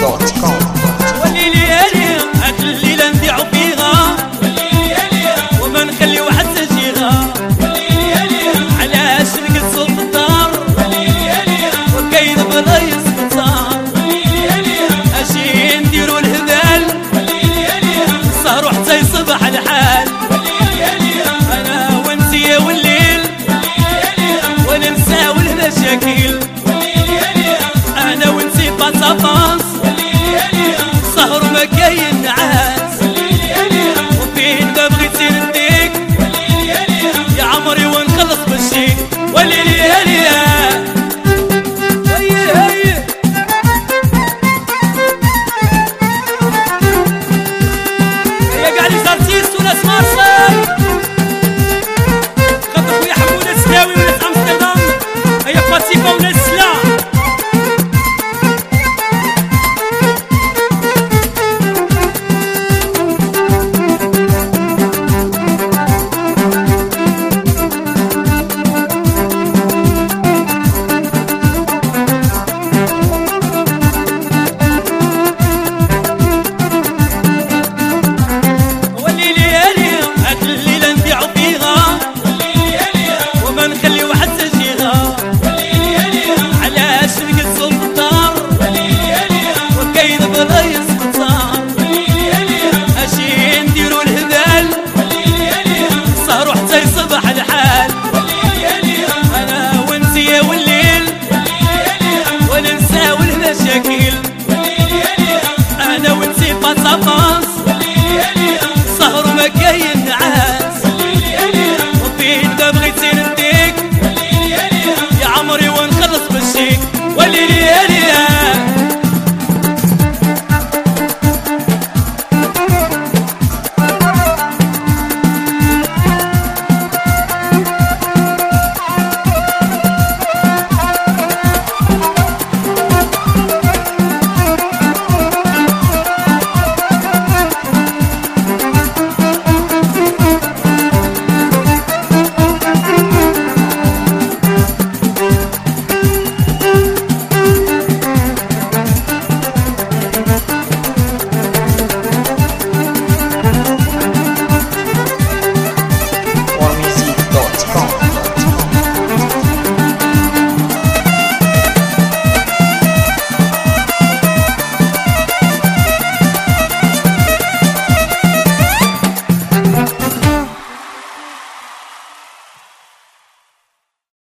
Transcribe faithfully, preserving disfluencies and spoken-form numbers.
دوت كوم. والليلي يالي هاد الليلة نبيعو فيها، والليلي يالي وما نخليو حتى جيغا، والليلي يالي علاش نجلسو في الدار، والليلي يالي وكاين بلايص كتار، والليلي يالي اجي نديرو الهبال، والليلي يالي نسهرو حتى يصبح الحال، والليلي يالي انا وانتي يا والليل، والليلي يالي وننساو المشاكل، والليلي يالي انا وانتي باصا سهر ما كاين نعاس، وفين ما بغيتي نديك يا عمري ونخلص بالشيك، والليلي